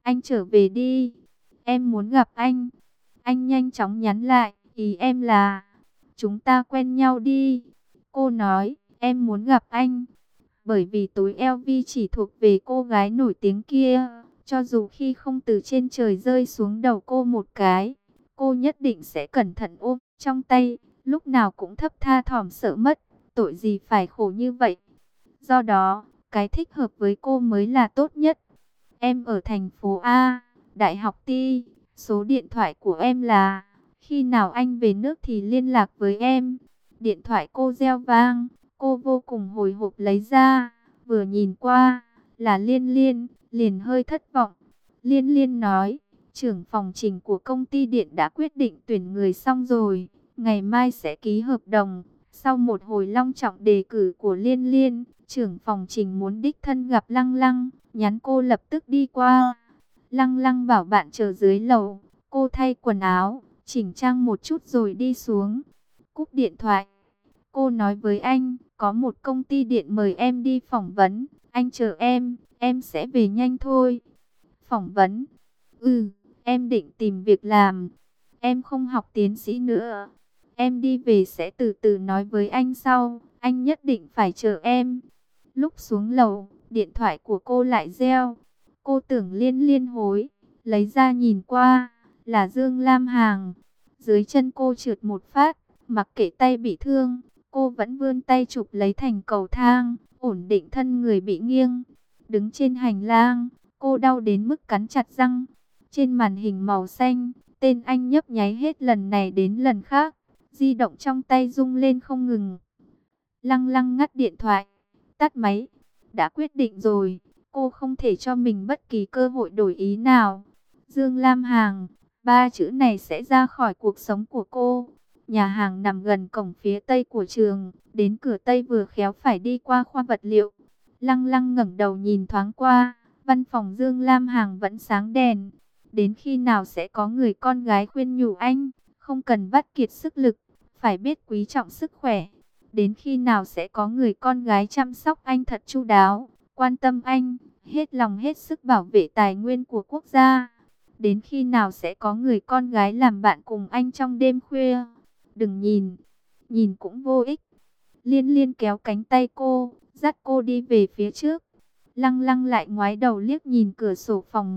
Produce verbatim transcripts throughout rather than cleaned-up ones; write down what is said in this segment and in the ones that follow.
anh trở về đi. Em muốn gặp anh. Anh nhanh chóng nhắn lại, ý em là, chúng ta quen nhau đi. Cô nói, em muốn gặp anh. Bởi vì túi eo vi chỉ thuộc về cô gái nổi tiếng kia. Cho dù khi không từ trên trời rơi xuống đầu cô một cái, cô nhất định sẽ cẩn thận ôm trong tay, lúc nào cũng thấp tha thỏm sợ mất. Tội gì phải khổ như vậy. Do đó, cái thích hợp với cô mới là tốt nhất. Em ở thành phố A, Đại học Ti. Số điện thoại của em là, khi nào anh về nước thì liên lạc với em. Điện thoại cô reo vang, cô vô cùng hồi hộp lấy ra, vừa nhìn qua, là Liên Liên, liền hơi thất vọng. Liên Liên nói, trưởng phòng trình của công ty điện đã quyết định tuyển người xong rồi, ngày mai sẽ ký hợp đồng. Sau một hồi long trọng đề cử của Liên Liên, trưởng phòng trình muốn đích thân gặp Lăng Lăng, nhắn cô lập tức đi qua. Lăng Lăng bảo bạn chờ dưới lầu, cô thay quần áo, chỉnh trang một chút rồi đi xuống. Cúp điện thoại, cô nói với anh, có một công ty điện mời em đi phỏng vấn, anh chờ em, em sẽ về nhanh thôi. Phỏng vấn? Ừ, em định tìm việc làm, em không học tiến sĩ nữa. Em đi về sẽ từ từ nói với anh sau, anh nhất định phải chờ em. Lúc xuống lầu, điện thoại của cô lại reo. Cô tưởng Liên Liên hối, lấy ra nhìn qua, là Dương Lam Hằng. Dưới chân cô trượt một phát, mặc kệ tay bị thương, cô vẫn vươn tay chụp lấy thành cầu thang, ổn định thân người bị nghiêng. Đứng trên hành lang, cô đau đến mức cắn chặt răng. Trên màn hình màu xanh, tên anh nhấp nháy hết lần này đến lần khác. Di động trong tay rung lên không ngừng. Lăng Lăng ngắt điện thoại, tắt máy. Đã quyết định rồi, cô không thể cho mình bất kỳ cơ hội đổi ý nào. Dương Lam Hằng, ba chữ này sẽ ra khỏi cuộc sống của cô. Nhà hàng nằm gần cổng phía tây của trường, đến cửa tây vừa khéo phải đi qua khoa vật liệu. Lăng Lăng ngẩng đầu nhìn thoáng qua, văn phòng Dương Lam Hằng vẫn sáng đèn. Đến khi nào sẽ có người con gái khuyên nhủ anh, không cần vắt kiệt sức lực, phải biết quý trọng sức khỏe. Đến khi nào sẽ có người con gái chăm sóc anh thật chu đáo, quan tâm anh, hết lòng hết sức bảo vệ tài nguyên của quốc gia. Đến khi nào sẽ có người con gái làm bạn cùng anh trong đêm khuya. Đừng nhìn, nhìn cũng vô ích. Liên Liên kéo cánh tay cô, dắt cô đi về phía trước. Lăng Lăng lại ngoái đầu liếc nhìn cửa sổ phòng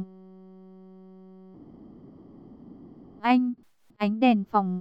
anh, ánh đèn phòng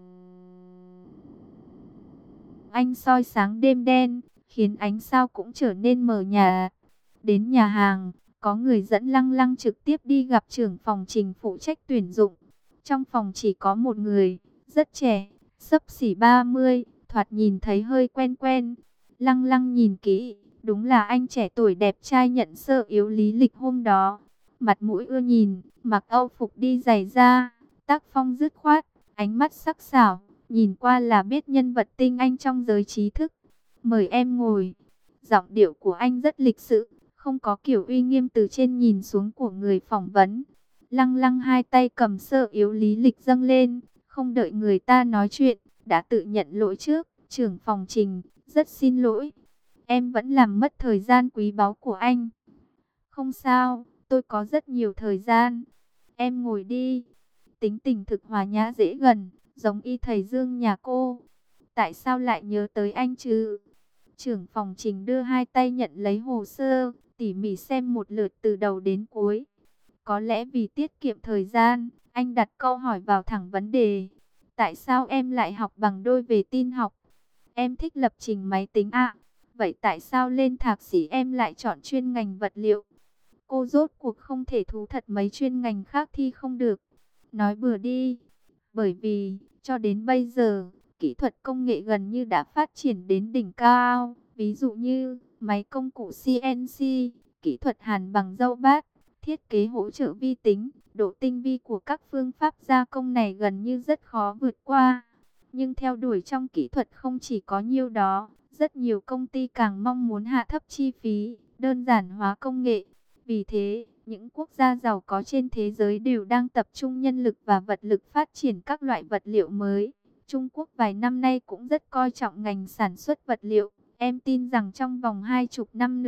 anh soi sáng đêm đen, khiến ánh sao cũng trở nên mờ nhạt. Đến nhà hàng, có người dẫn Lăng Lăng trực tiếp đi gặp trưởng phòng trình phụ trách tuyển dụng. Trong phòng chỉ có một người, rất trẻ, xấp xỉ ba mươi, thoạt nhìn thấy hơi quen quen. Lăng Lăng nhìn kỹ, đúng là anh trẻ tuổi đẹp trai nhận sơ yếu lý lịch hôm đó. Mặt mũi ưa nhìn, mặc âu phục đi giày da, tác phong dứt khoát, ánh mắt sắc sảo, nhìn qua là biết nhân vật tinh anh trong giới trí thức. Mời em ngồi. Giọng điệu của anh rất lịch sự, không có kiểu uy nghiêm từ trên nhìn xuống của người phỏng vấn. Lăng Lăng hai tay cầm sơ yếu lý lịch dâng lên, không đợi người ta nói chuyện, đã tự nhận lỗi trước. Trưởng phòng trình, rất xin lỗi. Em vẫn làm mất thời gian quý báu của anh. Không sao, tôi có rất nhiều thời gian. Em ngồi đi. Tính tình thực hòa nhã dễ gần, giống y thầy Dương nhà cô. Tại sao lại nhớ tới anh chứ? Trưởng phòng trình đưa hai tay nhận lấy hồ sơ, tỉ mỉ xem một lượt từ đầu đến cuối. Có lẽ vì tiết kiệm thời gian, anh đặt câu hỏi vào thẳng vấn đề. Tại sao em lại học bằng đôi về tin học? Em thích lập trình máy tính ạ. Vậy tại sao lên thạc sĩ em lại chọn chuyên ngành vật liệu? Cô rốt cuộc không thể thú thật mấy chuyên ngành khác thi không được. Nói bừa đi. Bởi vì, cho đến bây giờ, kỹ thuật công nghệ gần như đã phát triển đến đỉnh cao. Ví dụ như, máy công cụ xê en xê, kỹ thuật hàn bằng dâu bát, thiết kế hỗ trợ vi tính, độ tinh vi của các phương pháp gia công này gần như rất khó vượt qua. Nhưng theo đuổi trong kỹ thuật không chỉ có nhiêu đó, rất nhiều công ty càng mong muốn hạ thấp chi phí, đơn giản hóa công nghệ. Vì thế, những quốc gia giàu có trên thế giới đều đang tập trung nhân lực và vật lực phát triển các loại vật liệu mới. Trung Quốc vài năm nay cũng rất coi trọng ngành sản xuất vật liệu. Em tin rằng trong vòng hai chục năm nữa,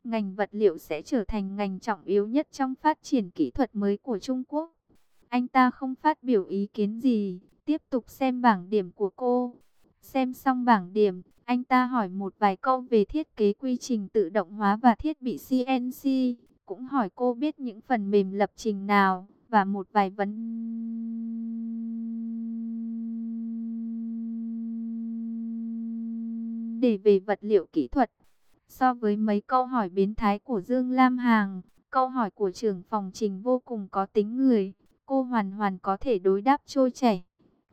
ngành vật liệu sẽ trở thành ngành trọng yếu nhất trong phát triển kỹ thuật mới của Trung Quốc. Anh ta không phát biểu ý kiến gì, tiếp tục xem bảng điểm của cô. Xem xong bảng điểm, anh ta hỏi một vài câu về thiết kế quy trình tự động hóa và thiết bị xê en xê, cũng hỏi cô biết những phần mềm lập trình nào, và một vài vấn đề về vật liệu kỹ thuật. So với mấy câu hỏi biến thái của Dương Lam Hằng, câu hỏi của trưởng phòng Trình vô cùng có tính người, cô hoàn hoàn có thể đối đáp trôi chảy.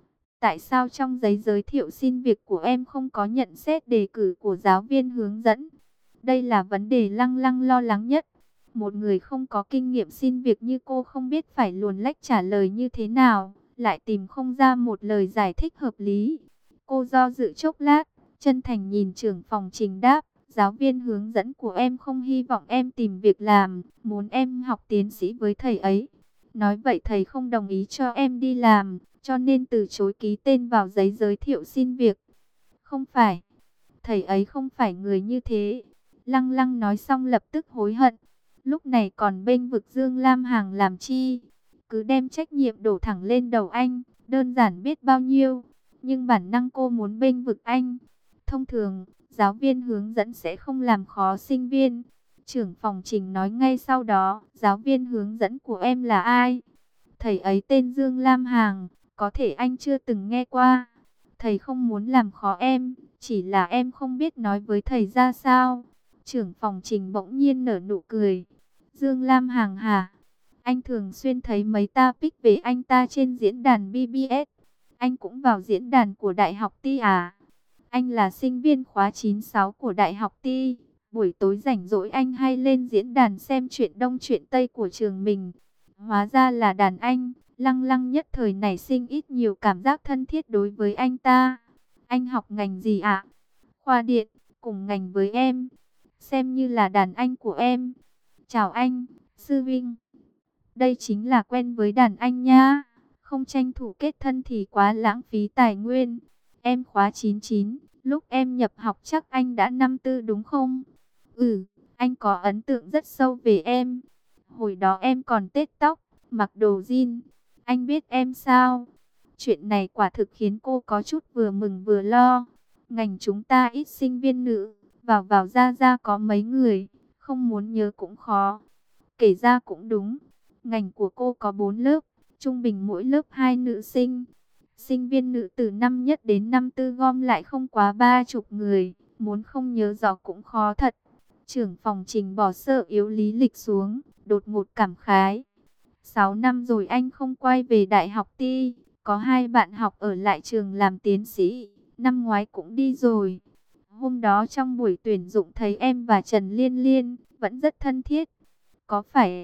Tại sao trong giấy giới thiệu xin việc của em không có nhận xét đề cử của giáo viên hướng dẫn? Đây là vấn đề Lăng Lăng lo lắng nhất. Một người không có kinh nghiệm xin việc như cô không biết phải luồn lách trả lời như thế nào, lại tìm không ra một lời giải thích hợp lý. Cô do dự chốc lát, chân thành nhìn trưởng phòng Trình đáp, giáo viên hướng dẫn của em không hy vọng em tìm việc làm, muốn em học tiến sĩ với thầy ấy. Nói vậy thầy không đồng ý cho em đi làm, cho nên từ chối ký tên vào giấy giới thiệu xin việc. Không phải, thầy ấy không phải người như thế. Lăng Lăng nói xong lập tức hối hận. Lúc này còn bênh vực Dương Lam Hằng làm chi? Cứ đem trách nhiệm đổ thẳng lên đầu anh, đơn giản biết bao nhiêu. Nhưng bản năng cô muốn bênh vực anh. Thông thường, giáo viên hướng dẫn sẽ không làm khó sinh viên. Trưởng phòng Trình nói ngay sau đó, giáo viên hướng dẫn của em là ai? Thầy ấy tên Dương Lam Hằng, có thể anh chưa từng nghe qua. Thầy không muốn làm khó em, chỉ là em không biết nói với thầy ra sao. Trưởng phòng Trình bỗng nhiên nở nụ cười. Dương Lam Hằng hả? Anh thường xuyên thấy mấy ta pic về anh ta trên diễn đàn bê bê ét. Anh cũng vào diễn đàn của Đại học Ti à? Anh là sinh viên khóa chín sáu của Đại học Ti. Buổi tối rảnh rỗi anh hay lên diễn đàn xem chuyện Đông chuyện Tây của trường mình. Hóa ra là đàn anh. Lăng Lăng nhất thời nảy sinh ít nhiều cảm giác thân thiết đối với anh ta. Anh học ngành gì ạ? Khoa điện, cùng ngành với em. Xem như là đàn anh của em. Chào anh, sư vinh. Đây chính là quen với đàn anh nha. Không tranh thủ kết thân thì quá lãng phí tài nguyên. Em khóa chín chín, lúc em nhập học chắc anh đã năm tư đúng không? Ừ, anh có ấn tượng rất sâu về em. Hồi đó em còn tết tóc, mặc đồ jean. Anh biết em sao? Chuyện này quả thực khiến cô có chút vừa mừng vừa lo. Ngành chúng ta ít sinh viên nữ, vào vào ra ra có mấy người, không muốn nhớ cũng khó. Kể ra cũng đúng, ngành của cô có bốn lớp, trung bình mỗi lớp hai nữ sinh. Sinh viên nữ từ năm nhất đến năm tư gom lại không quá ba chục người, muốn không nhớ rõ cũng khó thật. Trưởng phòng Trình bỏ sơ yếu lý lịch xuống, đột ngột cảm khái. Sáu năm rồi anh không quay về Đại học Ti, có hai bạn học ở lại trường làm tiến sĩ, năm ngoái cũng đi rồi. Hôm đó trong buổi tuyển dụng thấy em và Trần Liên Liên, vẫn rất thân thiết. Có phải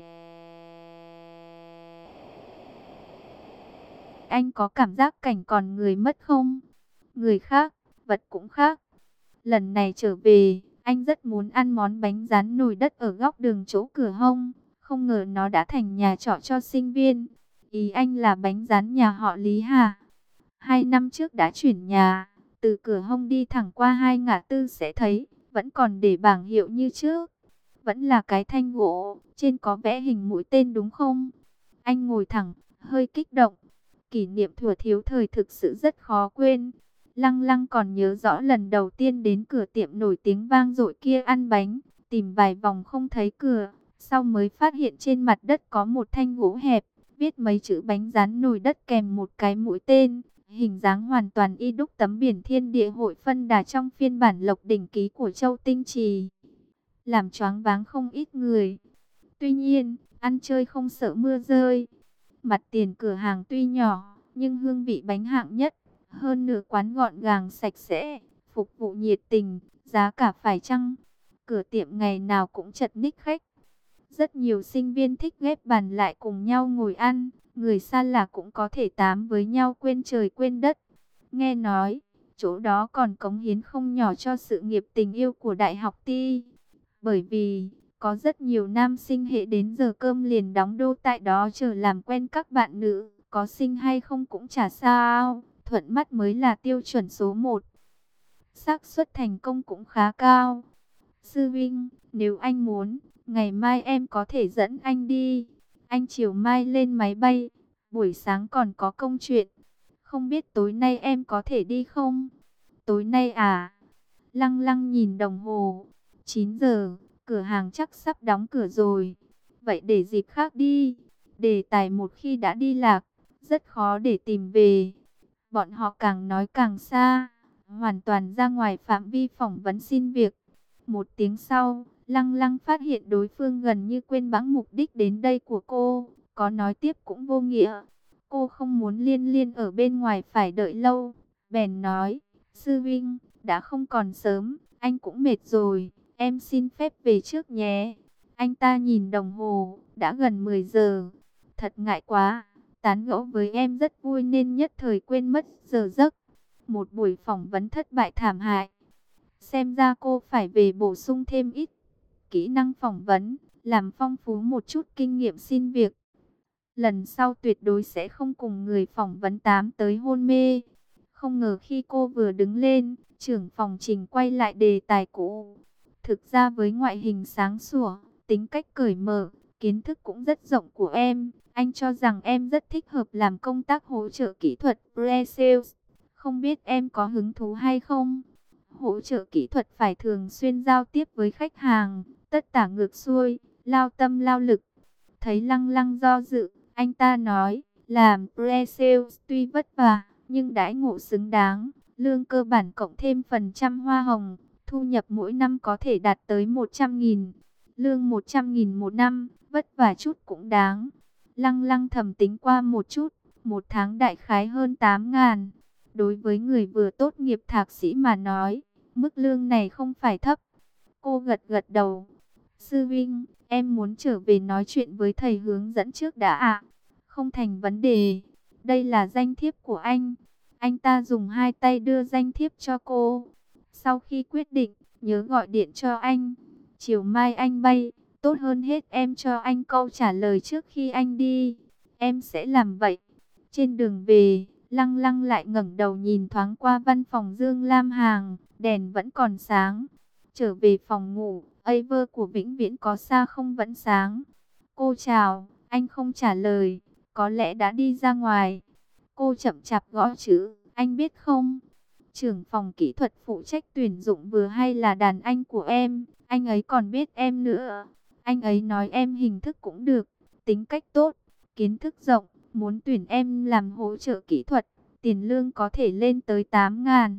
anh có cảm giác cảnh còn người mất không? Người khác, vật cũng khác. Lần này trở về, anh rất muốn ăn món bánh rán nồi đất ở góc đường chỗ cửa hông. Không ngờ nó đã thành nhà trọ cho sinh viên. Ý anh là bánh rán nhà họ Lý hả? Hai năm trước đã chuyển nhà. Từ cửa hông đi thẳng qua hai ngã tư sẽ thấy. Vẫn còn để bảng hiệu như trước. Vẫn là cái thanh gỗ. Trên có vẽ hình mũi tên đúng không? Anh ngồi thẳng, hơi kích động. Kỷ niệm thuở thiếu thời thực sự rất khó quên. Lăng Lăng còn nhớ rõ lần đầu tiên đến cửa tiệm nổi tiếng vang dội kia ăn bánh. Tìm vài vòng không thấy cửa. Sau mới phát hiện trên mặt đất có một thanh gỗ hẹp, viết mấy chữ bánh rán nồi đất kèm một cái mũi tên. Hình dáng hoàn toàn y đúc tấm biển thiên địa hội phân đà trong phiên bản Lộc Đỉnh Ký của Châu Tinh Trì. Làm choáng váng không ít người. Tuy nhiên, ăn chơi không sợ mưa rơi. Mặt tiền cửa hàng tuy nhỏ, nhưng hương vị bánh hạng nhất. Hơn nửa quán gọn gàng sạch sẽ, phục vụ nhiệt tình, giá cả phải chăng. Cửa tiệm ngày nào cũng chật ních khách. Rất nhiều sinh viên thích ghép bàn lại cùng nhau ngồi ăn, người xa lạ cũng có thể tám với nhau quên trời quên đất. Nghe nói, chỗ đó còn cống hiến không nhỏ cho sự nghiệp tình yêu của Đại học Ti. Bởi vì, có rất nhiều nam sinh hệ đến giờ cơm liền đóng đô tại đó chờ làm quen các bạn nữ, có sinh hay không cũng chả sao, thuận mắt mới là tiêu chuẩn số một. Xác suất thành công cũng khá cao. Sư Vinh, nếu anh muốn, ngày mai em có thể dẫn anh đi. Anh chiều mai lên máy bay, buổi sáng còn có công chuyện. Không biết tối nay em có thể đi không? Tối nay à? Lăng lăng nhìn đồng hồ. chín giờ, cửa hàng chắc sắp đóng cửa rồi. Vậy để dịp khác đi. Đề tài một khi đã đi lạc, rất khó để tìm về. Bọn họ càng nói càng xa, hoàn toàn ra ngoài phạm vi phỏng vấn xin việc. Một tiếng sau, Lăng Lăng phát hiện đối phương gần như quên bẵng mục đích đến đây của cô. Có nói tiếp cũng vô nghĩa. Cô không muốn Liên Liên ở bên ngoài phải đợi lâu. Bèn nói, Sư Vinh, đã không còn sớm, anh cũng mệt rồi, em xin phép về trước nhé. Anh ta nhìn đồng hồ, đã gần mười giờ. Thật ngại quá, tán gẫu với em rất vui nên nhất thời quên mất giờ giấc. Một buổi phỏng vấn thất bại thảm hại. Xem ra cô phải về bổ sung thêm ít kỹ năng phỏng vấn, làm phong phú một chút kinh nghiệm xin việc. Lần sau tuyệt đối sẽ không cùng người phỏng vấn tám tới hôn mê. Không ngờ khi cô vừa đứng lên, trưởng phòng Trình quay lại đề tài cũ. Thực ra với ngoại hình sáng sủa, tính cách cởi mở, kiến thức cũng rất rộng của em, anh cho rằng em rất thích hợp làm công tác hỗ trợ kỹ thuật pre-sales. Không biết em có hứng thú hay không? Hỗ trợ kỹ thuật phải thường xuyên giao tiếp với khách hàng, tất tả ngược xuôi, lao tâm lao lực. Thấy Lăng Lăng do dự, anh ta nói, làm pre-sales tuy vất vả, nhưng đãi ngộ xứng đáng, lương cơ bản cộng thêm phần trăm hoa hồng, thu nhập mỗi năm có thể đạt tới một trăm nghìn. Lương một trăm nghìn một năm, vất vả chút cũng đáng. Lăng Lăng thầm tính qua một chút, một tháng đại khái hơn tám ngàn. Đối với người vừa tốt nghiệp thạc sĩ mà nói, mức lương này không phải thấp. Cô gật gật đầu. Sư Vinh, em muốn trở về nói chuyện với thầy hướng dẫn trước đã ạ. Không thành vấn đề. Đây là danh thiếp của anh. Anh ta dùng hai tay đưa danh thiếp cho cô. Sau khi quyết định, nhớ gọi điện cho anh. Chiều mai anh bay, tốt hơn hết em cho anh câu trả lời trước khi anh đi. Em sẽ làm vậy. Trên đường về, Lăng Lăng lại ngẩng đầu nhìn thoáng qua văn phòng Dương Lam Hằng, đèn vẫn còn sáng. Trở về phòng ngủ, Aver của Vĩnh Viễn có xa không vẫn sáng. Cô chào, anh không trả lời, có lẽ đã đi ra ngoài. Cô chậm chạp gõ chữ, anh biết không? Trưởng phòng kỹ thuật phụ trách tuyển dụng vừa hay là đàn anh của em, anh ấy còn biết em nữa. Anh ấy nói em hình thức cũng được, tính cách tốt, kiến thức rộng, muốn tuyển em làm hỗ trợ kỹ thuật, tiền lương có thể lên tới tám ngàn.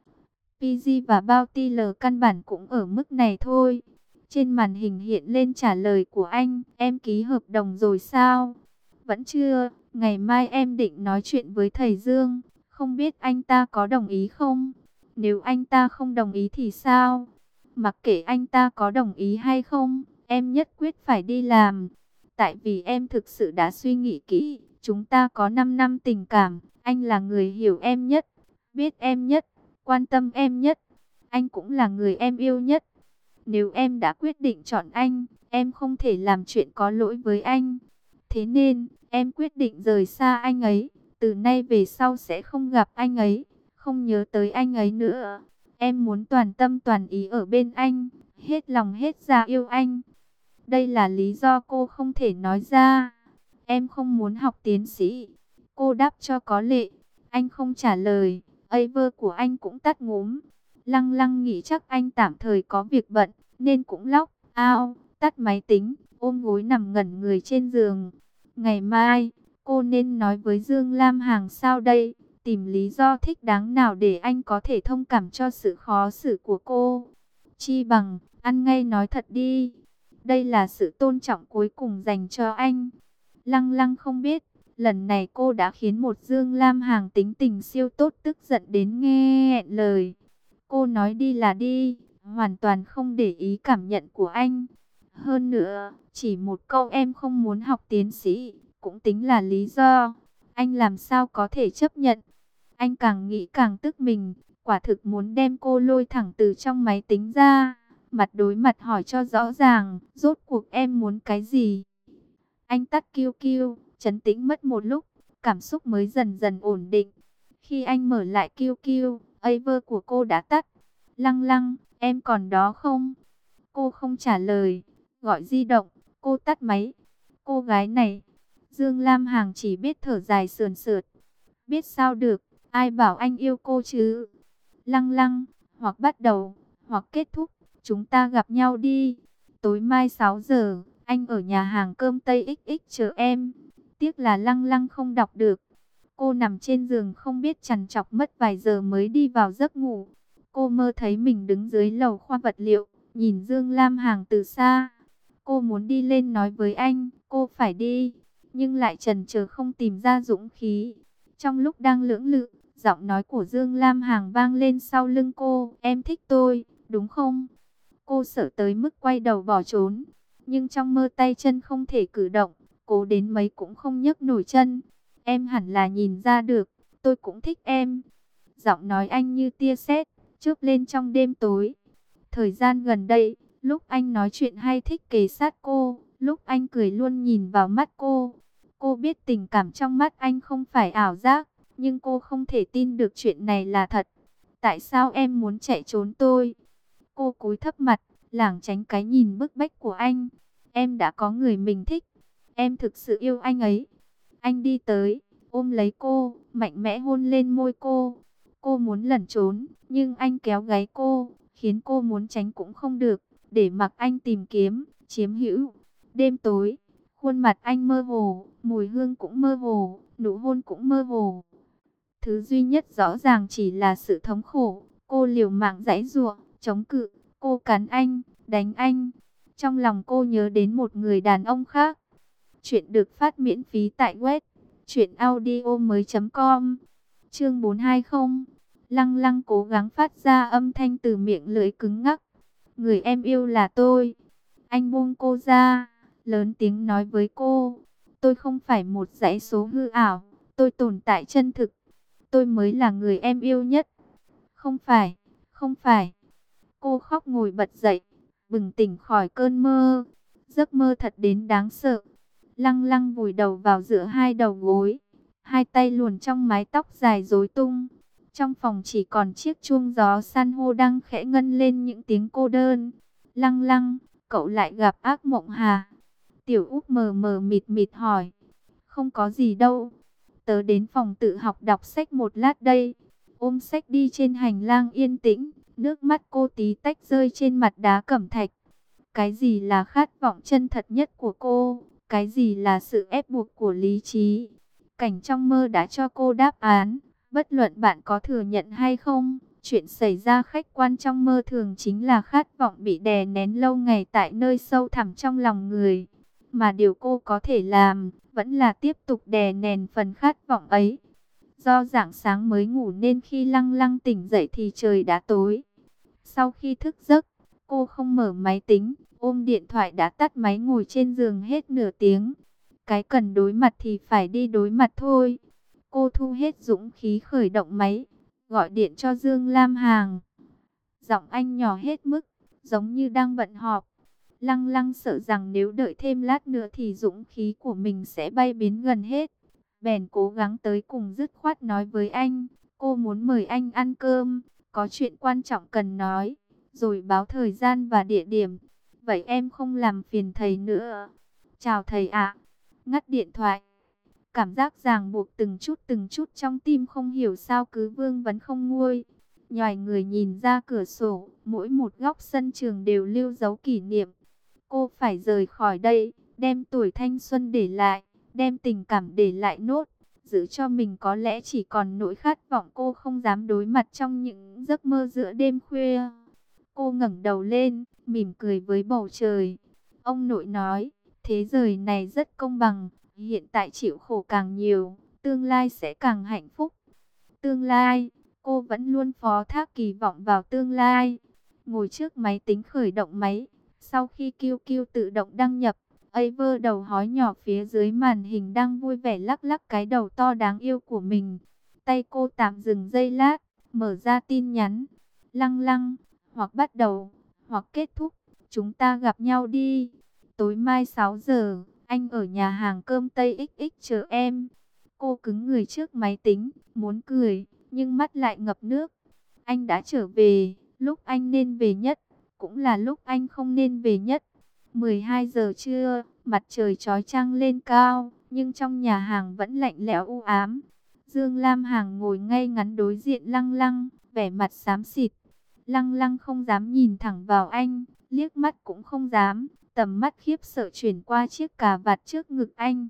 pê giê và Bounty L căn bản cũng ở mức này thôi. Trên màn hình hiện lên trả lời của anh, em ký hợp đồng rồi sao? Vẫn chưa, ngày mai em định nói chuyện với thầy Dương, không biết anh ta có đồng ý không? Nếu anh ta không đồng ý thì sao? Mặc kệ anh ta có đồng ý hay không, em nhất quyết phải đi làm. Tại vì em thực sự đã suy nghĩ kỹ, chúng ta có năm năm tình cảm, anh là người hiểu em nhất, biết em nhất, quan tâm em nhất. Anh cũng là người em yêu nhất. Nếu em đã quyết định chọn anh, em không thể làm chuyện có lỗi với anh. Thế nên, em quyết định rời xa anh ấy. Từ nay về sau sẽ không gặp anh ấy, không nhớ tới anh ấy nữa. Em muốn toàn tâm toàn ý ở bên anh, hết lòng hết dạ yêu anh. Đây là lý do cô không thể nói ra. Em không muốn học tiến sĩ. Cô đáp cho có lệ. Anh không trả lời. Aver của anh cũng tắt ngúm. Lăng Lăng nghĩ chắc anh tạm thời có việc bận, nên cũng lóc ao, tắt máy tính, ôm gối nằm ngẩn người trên giường. Ngày mai, cô nên nói với Dương Lam Hằng sao đây? Tìm lý do thích đáng nào để anh có thể thông cảm cho sự khó xử của cô? Chi bằng, ăn ngay nói thật đi. Đây là sự tôn trọng cuối cùng dành cho anh. Lăng Lăng không biết, lần này cô đã khiến một Dương Lam Hằng tính tình siêu tốt tức giận đến nghe nghẹn lời. Cô nói đi là đi, hoàn toàn không để ý cảm nhận của anh. Hơn nữa, chỉ một câu em không muốn học tiến sĩ, cũng tính là lý do. Anh làm sao có thể chấp nhận? Anh càng nghĩ càng tức mình, quả thực muốn đem cô lôi thẳng từ trong máy tính ra. Mặt đối mặt hỏi cho rõ ràng, rốt cuộc em muốn cái gì? Anh tắt kiu kiu, trấn tĩnh mất một lúc, cảm xúc mới dần dần ổn định. Khi anh mở lại kiu kiu, Aver của cô đã tắt. Lăng Lăng, em còn đó không? Cô không trả lời. Gọi di động, cô tắt máy. Cô gái này, Dương Lam Hằng chỉ biết thở dài sườn sượt. Biết sao được, ai bảo anh yêu cô chứ? Lăng Lăng, hoặc bắt đầu, hoặc kết thúc, chúng ta gặp nhau đi. Tối mai sáu giờ, anh ở nhà hàng cơm Tây ích ích chờ em. Tiếc là Lăng Lăng không đọc được. Cô nằm trên giường không biết trằn trọc mất vài giờ mới đi vào giấc ngủ. Cô mơ thấy mình đứng dưới lầu khoa vật liệu, nhìn Dương Lam Hằng từ xa. Cô muốn đi lên nói với anh, cô phải đi, nhưng lại chần chờ không tìm ra dũng khí. Trong lúc đang lưỡng lự, giọng nói của Dương Lam Hằng vang lên sau lưng cô, em thích tôi, đúng không? Cô sợ tới mức quay đầu bỏ trốn, nhưng trong mơ tay chân không thể cử động, cố đến mấy cũng không nhấc nổi chân. Em hẳn là nhìn ra được, tôi cũng thích em. Giọng nói anh như tia sét, chớp lên trong đêm tối. Thời gian gần đây, lúc anh nói chuyện hay thích kề sát cô, lúc anh cười luôn nhìn vào mắt cô. Cô biết tình cảm trong mắt anh không phải ảo giác, nhưng cô không thể tin được chuyện này là thật. Tại sao em muốn chạy trốn tôi? Cô cúi thấp mặt, lảng tránh cái nhìn bức bách của anh. Em đã có người mình thích. Em thực sự yêu anh ấy. Anh đi tới, ôm lấy cô, mạnh mẽ hôn lên môi cô. Cô muốn lẩn trốn, nhưng anh kéo gáy cô, khiến cô muốn tránh cũng không được, để mặc anh tìm kiếm, chiếm hữu. Đêm tối, khuôn mặt anh mơ hồ, mùi hương cũng mơ hồ, nụ hôn cũng mơ hồ. Thứ duy nhất rõ ràng chỉ là sự thống khổ. Cô liều mạng giãy giụa, chống cự, cô cắn anh, đánh anh. Trong lòng cô nhớ đến một người đàn ông khác. Chuyện được phát miễn phí tại web truyện audio mới chấm com. Chương bốn trăm hai mươi. Lăng Lăng cố gắng phát ra âm thanh từ miệng lưỡi cứng ngắc. Người em yêu là tôi. Anh buông cô ra, lớn tiếng nói với cô. Tôi không phải một dãy số hư ảo, tôi tồn tại chân thực. Tôi mới là người em yêu nhất. Không phải, không phải. Cô khóc ngồi bật dậy, bừng tỉnh khỏi cơn mơ. Giấc mơ thật đến đáng sợ. Lăng Lăng vùi đầu vào giữa hai đầu gối, hai tay luồn trong mái tóc dài rối tung. Trong phòng chỉ còn chiếc chuông gió san hô đang khẽ ngân lên những tiếng cô đơn. Lăng Lăng, cậu lại gặp ác mộng hả? Tiểu Úc mờ mờ mịt mịt hỏi. Không có gì đâu. Tớ đến phòng tự học đọc sách một lát đây. Ôm sách đi trên hành lang yên tĩnh, nước mắt cô tí tách rơi trên mặt đá cẩm thạch. Cái gì là khát vọng chân thật nhất của cô? Cái gì là sự ép buộc của lý trí? Cảnh trong mơ đã cho cô đáp án. Bất luận bạn có thừa nhận hay không, chuyện xảy ra khách quan trong mơ thường chính là khát vọng bị đè nén lâu ngày tại nơi sâu thẳm trong lòng người. Mà điều cô có thể làm, vẫn là tiếp tục đè nén phần khát vọng ấy. Do rạng sáng mới ngủ nên khi Lăng Lăng tỉnh dậy thì trời đã tối. Sau khi thức giấc, cô không mở máy tính, ôm điện thoại đã tắt máy ngồi trên giường hết nửa tiếng. Cái cần đối mặt thì phải đi đối mặt thôi. Cô thu hết dũng khí khởi động máy, gọi điện cho Dương Lam Hằng. Giọng anh nhỏ hết mức, giống như đang bận họp. Lăng Lăng sợ rằng nếu đợi thêm lát nữa thì dũng khí của mình sẽ bay biến gần hết. Bèn cố gắng tới cùng dứt khoát nói với anh, cô muốn mời anh ăn cơm, có chuyện quan trọng cần nói, rồi báo thời gian và địa điểm. Vậy em không làm phiền thầy nữa. Chào thầy ạ. Ngắt điện thoại. Cảm giác ràng buộc từng chút từng chút trong tim không hiểu sao cứ vương vấn không nguôi. Nhoài người nhìn ra cửa sổ, mỗi một góc sân trường đều lưu dấu kỷ niệm. Cô phải rời khỏi đây, đem tuổi thanh xuân để lại, đem tình cảm để lại nốt. Giữ cho mình có lẽ chỉ còn nỗi khát vọng cô không dám đối mặt trong những giấc mơ giữa đêm khuya. Cô ngẩng đầu lên, mỉm cười với bầu trời. Ông nội nói, thế giới này rất công bằng, hiện tại chịu khổ càng nhiều, tương lai sẽ càng hạnh phúc. Tương lai, cô vẫn luôn phó thác kỳ vọng vào tương lai. Ngồi trước máy tính khởi động máy, sau khi Q Q tự động đăng nhập, Aver đầu hói nhỏ phía dưới màn hình đang vui vẻ lắc lắc cái đầu to đáng yêu của mình. Tay cô tạm dừng giây lát, mở ra tin nhắn. Lăng Lăng, hoặc bắt đầu, hoặc kết thúc, chúng ta gặp nhau đi. Tối mai sáu giờ, anh ở nhà hàng cơm Tây ích ích chờ em. Cô cứng người trước máy tính, muốn cười, nhưng mắt lại ngập nước. Anh đã trở về, lúc anh nên về nhất. cũng là lúc anh không nên về nhất. mười hai giờ trưa, mặt trời chói chang lên cao, nhưng trong nhà hàng vẫn lạnh lẽo u ám. Dương Lam Hằng ngồi ngay ngắn đối diện Lăng Lăng, vẻ mặt xám xịt. Lăng Lăng không dám nhìn thẳng vào anh, liếc mắt cũng không dám, tầm mắt khiếp sợ chuyển qua chiếc cà vạt trước ngực anh.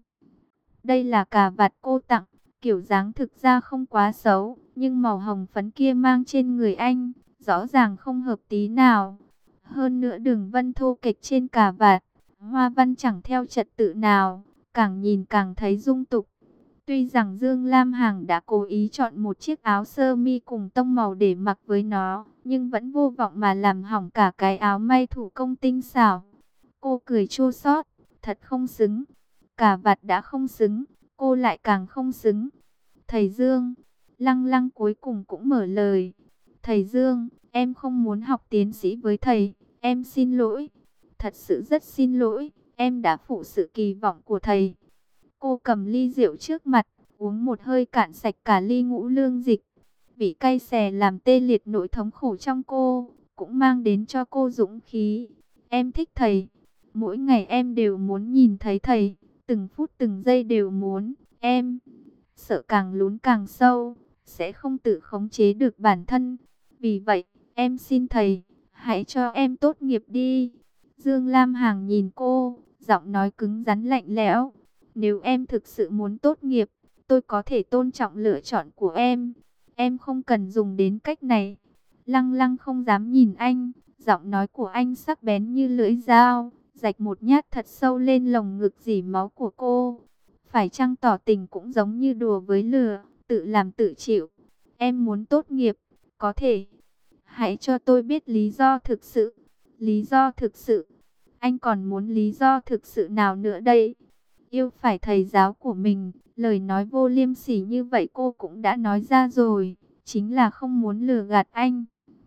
Đây là cà vạt cô tặng, kiểu dáng thực ra không quá xấu, nhưng màu hồng phấn kia mang trên người anh, rõ ràng không hợp tí nào. Hơn nữa đường vân thô kệch trên cà vạt, hoa văn chẳng theo trật tự nào, càng nhìn càng thấy dung tục. Tuy rằng Dương Lam Hằng đã cố ý chọn một chiếc áo sơ mi cùng tông màu để mặc với nó, nhưng vẫn vô vọng mà làm hỏng cả cái áo may thủ công tinh xảo. Cô cười chua xót, thật không xứng. Cà vạt đã không xứng, cô lại càng không xứng. Thầy Dương, Lăng Lăng cuối cùng cũng mở lời. Thầy Dương, em không muốn học tiến sĩ với thầy, em xin lỗi. Thật sự rất xin lỗi, em đã phụ sự kỳ vọng của thầy. Cô cầm ly rượu trước mặt, uống một hơi cạn sạch cả ly ngũ lương dịch. Vị cay xè làm tê liệt nỗi thống khổ trong cô, cũng mang đến cho cô dũng khí. Em thích thầy, mỗi ngày em đều muốn nhìn thấy thầy, từng phút từng giây đều muốn. Em sợ càng lún càng sâu, sẽ không tự khống chế được bản thân. Vì vậy, em xin thầy, hãy cho em tốt nghiệp đi. Dương Lam Hằng nhìn cô, giọng nói cứng rắn lạnh lẽo. Nếu em thực sự muốn tốt nghiệp, tôi có thể tôn trọng lựa chọn của em. Em không cần dùng đến cách này. Lăng Lăng không dám nhìn anh, giọng nói của anh sắc bén như lưỡi dao, rạch một nhát thật sâu lên lồng ngực dỉ máu của cô. Phải chăng tỏ tình cũng giống như đùa với lửa, tự làm tự chịu. Em muốn tốt nghiệp, có thể. Hãy cho tôi biết lý do thực sự. Lý do thực sự. Anh còn muốn lý do thực sự nào nữa đây? Yêu phải thầy giáo của mình, lời nói vô liêm sỉ như vậy cô cũng đã nói ra rồi, chính là không muốn lừa gạt anh.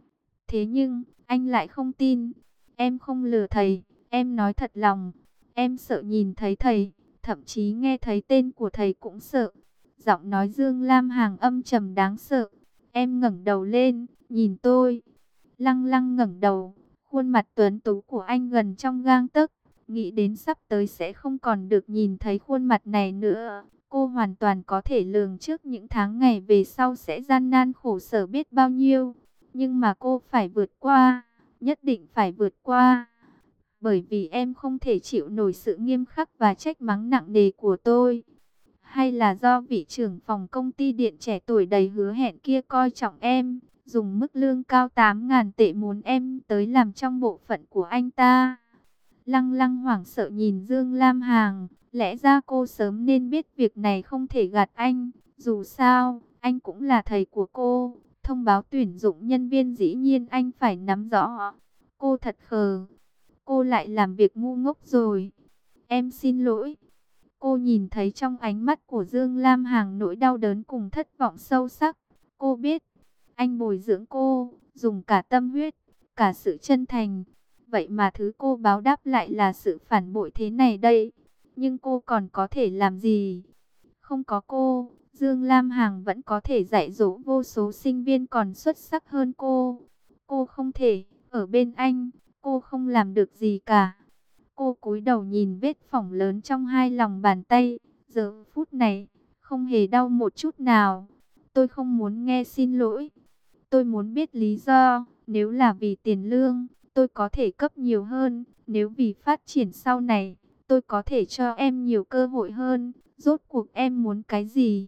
Thế nhưng, anh lại không tin. Em không lừa thầy, em nói thật lòng. Em sợ nhìn thấy thầy, thậm chí nghe thấy tên của thầy cũng sợ. Giọng nói Dương Lam Hằng âm trầm đáng sợ. Em ngẩng đầu lên, nhìn tôi. Lăng Lăng ngẩng đầu, khuôn mặt tuấn tú của anh gần trong gang tấc. Nghĩ đến sắp tới sẽ không còn được nhìn thấy khuôn mặt này nữa. Cô hoàn toàn có thể lường trước những tháng ngày về sau sẽ gian nan khổ sở biết bao nhiêu. Nhưng mà cô phải vượt qua, nhất định phải vượt qua. Bởi vì em không thể chịu nổi sự nghiêm khắc và trách mắng nặng nề của tôi. Hay là do vị trưởng phòng công ty điện trẻ tuổi đầy hứa hẹn kia coi trọng em, dùng mức lương cao tám ngàn tệ muốn em tới làm trong bộ phận của anh ta. Lăng Lăng hoảng sợ nhìn Dương Lam Hằng, lẽ ra cô sớm nên biết việc này không thể gạt anh, dù sao, anh cũng là thầy của cô, thông báo tuyển dụng nhân viên dĩ nhiên anh phải nắm rõ. Cô thật khờ, cô lại làm việc ngu ngốc rồi. Em xin lỗi. Cô nhìn thấy trong ánh mắt của Dương Lam Hằng nỗi đau đớn cùng thất vọng sâu sắc. Cô biết, anh bồi dưỡng cô, dùng cả tâm huyết, cả sự chân thành. Vậy mà thứ cô báo đáp lại là sự phản bội thế này đây. Nhưng cô còn có thể làm gì? Không có cô, Dương Lam Hằng vẫn có thể dạy dỗ vô số sinh viên còn xuất sắc hơn cô. Cô không thể, ở bên anh, cô không làm được gì cả. Cô cúi đầu nhìn vết phỏng lớn trong hai lòng bàn tay. Giờ phút này, không hề đau một chút nào. Tôi không muốn nghe xin lỗi. Tôi muốn biết lý do. Nếu là vì tiền lương, tôi có thể cấp nhiều hơn. Nếu vì phát triển sau này, tôi có thể cho em nhiều cơ hội hơn. Rốt cuộc em muốn cái gì?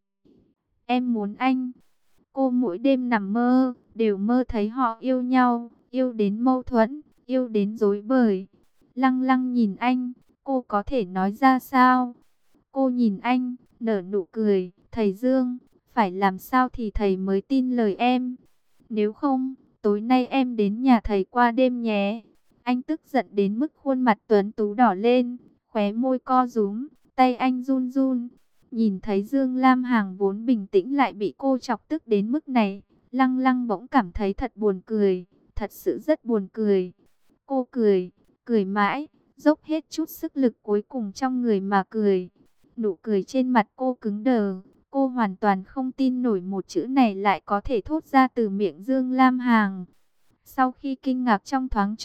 Em muốn anh. Cô mỗi đêm nằm mơ, đều mơ thấy họ yêu nhau, yêu đến mâu thuẫn, yêu đến rối bời. Lăng Lăng nhìn anh, cô có thể nói ra sao? Cô nhìn anh, nở nụ cười. Thầy Dương, phải làm sao thì thầy mới tin lời em? Nếu không, tối nay em đến nhà thầy qua đêm nhé. Anh tức giận đến mức khuôn mặt tuấn tú đỏ lên, khóe môi co rúm, tay anh run run. Nhìn thấy Dương Lam Hằng vốn bình tĩnh lại bị cô chọc tức đến mức này, Lăng Lăng bỗng cảm thấy thật buồn cười, thật sự rất buồn cười. Cô cười, cười mãi, dốc hết chút sức lực cuối cùng trong người mà cười. Nụ cười trên mặt cô cứng đờ, cô hoàn toàn không tin nổi một chữ này lại có thể thốt ra từ miệng Dương Lam Hằng. Sau khi kinh ngạc trong thoáng chốc,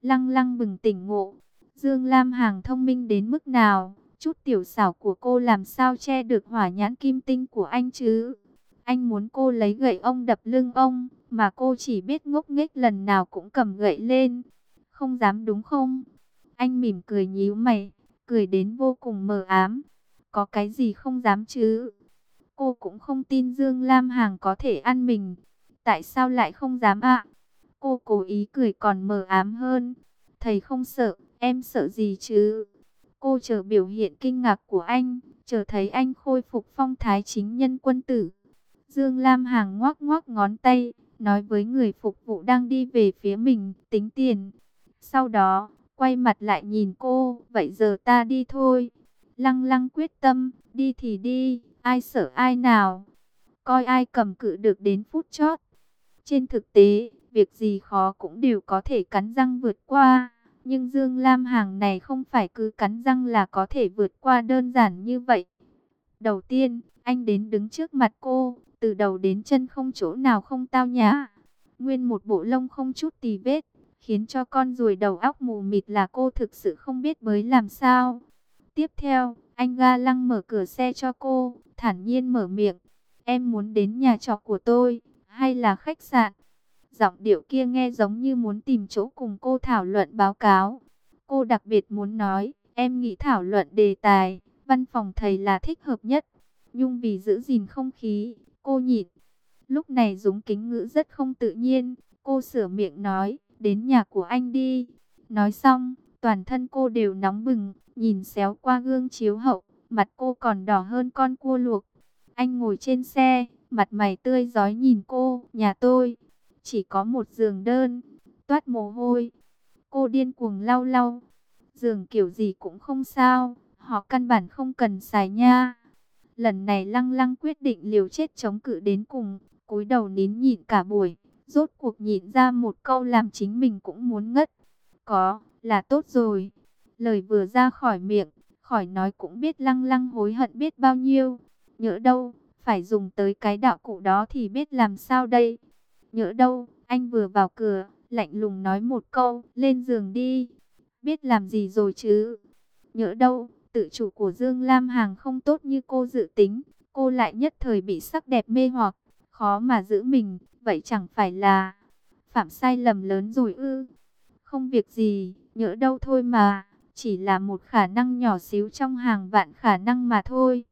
Lăng lăng bừng tỉnh ngộ. Dương Lam Hằng thông minh đến mức nào? Chút tiểu xảo của cô làm sao che được hỏa nhãn kim tinh của anh chứ? Anh muốn cô lấy gậy ông đập lưng ông, mà cô chỉ biết ngốc nghếch lần nào cũng cầm gậy lên. Không dám đúng không? Anh mỉm cười nhíu mày, cười đến vô cùng mờ ám. Có cái gì không dám chứ? Cô cũng không tin Dương Lam Hằng có thể ăn mình. Tại sao lại không dám ạ? Cô cố ý cười còn mờ ám hơn. Thầy không sợ, em sợ gì chứ? Cô chờ biểu hiện kinh ngạc của anh, chờ thấy anh khôi phục phong thái chính nhân quân tử. Dương Lam Hằng ngoác ngoác ngón tay, nói với người phục vụ đang đi về phía mình, tính tiền. Sau đó, quay mặt lại nhìn cô, vậy giờ ta đi thôi. Lăng lăng quyết tâm, đi thì đi, ai sợ ai nào. Coi ai cầm cự được đến phút chót. Trên thực tế, việc gì khó cũng đều có thể cắn răng vượt qua. Nhưng Dương Lam Hằng này không phải cứ cắn răng là có thể vượt qua đơn giản như vậy. Đầu tiên, anh đến đứng trước mặt cô, từ đầu đến chân không chỗ nào không tao nhã. Nguyên một bộ lông không chút tì vết, khiến cho con ruồi đầu óc mù mịt là cô thực sự không biết bới làm sao. Tiếp theo, anh ga lăng mở cửa xe cho cô, thản nhiên mở miệng. Em muốn đến nhà trọ của tôi, hay là khách sạn? Giọng điệu kia nghe giống như muốn tìm chỗ cùng cô thảo luận báo cáo. Cô đặc biệt muốn nói, em nghĩ thảo luận đề tài, văn phòng thầy là thích hợp nhất. Nhưng vì giữ gìn không khí, cô nhịn. Lúc này Dúng Kính Ngữ rất không tự nhiên, cô sửa miệng nói, đến nhà của anh đi. Nói xong, toàn thân cô đều nóng bừng, nhìn xéo qua gương chiếu hậu, mặt cô còn đỏ hơn con cua luộc. Anh ngồi trên xe, mặt mày tươi rói nhìn cô, nhà tôi chỉ có một giường đơn, toát mồ hôi. Cô điên cuồng lau lau, giường kiểu gì cũng không sao, họ căn bản không cần xài nha. Lần này Lăng Lăng quyết định liều chết chống cự đến cùng, cúi đầu nín nhịn cả buổi, rốt cuộc nhịn ra một câu làm chính mình cũng muốn ngất. Có, là tốt rồi. Lời vừa ra khỏi miệng, khỏi nói cũng biết Lăng Lăng hối hận biết bao nhiêu. Nhỡ đâu, phải dùng tới cái đạo cụ đó thì biết làm sao đây. Nhỡ đâu, anh vừa vào cửa, lạnh lùng nói một câu, lên giường đi. Biết làm gì rồi chứ? Nhỡ đâu, tự chủ của Dương Lam Hằng không tốt như cô dự tính, cô lại nhất thời bị sắc đẹp mê hoặc, khó mà giữ mình, vậy chẳng phải là phạm sai lầm lớn rồi ư? Không việc gì, nhỡ đâu thôi mà, chỉ là một khả năng nhỏ xíu trong hàng vạn khả năng mà thôi.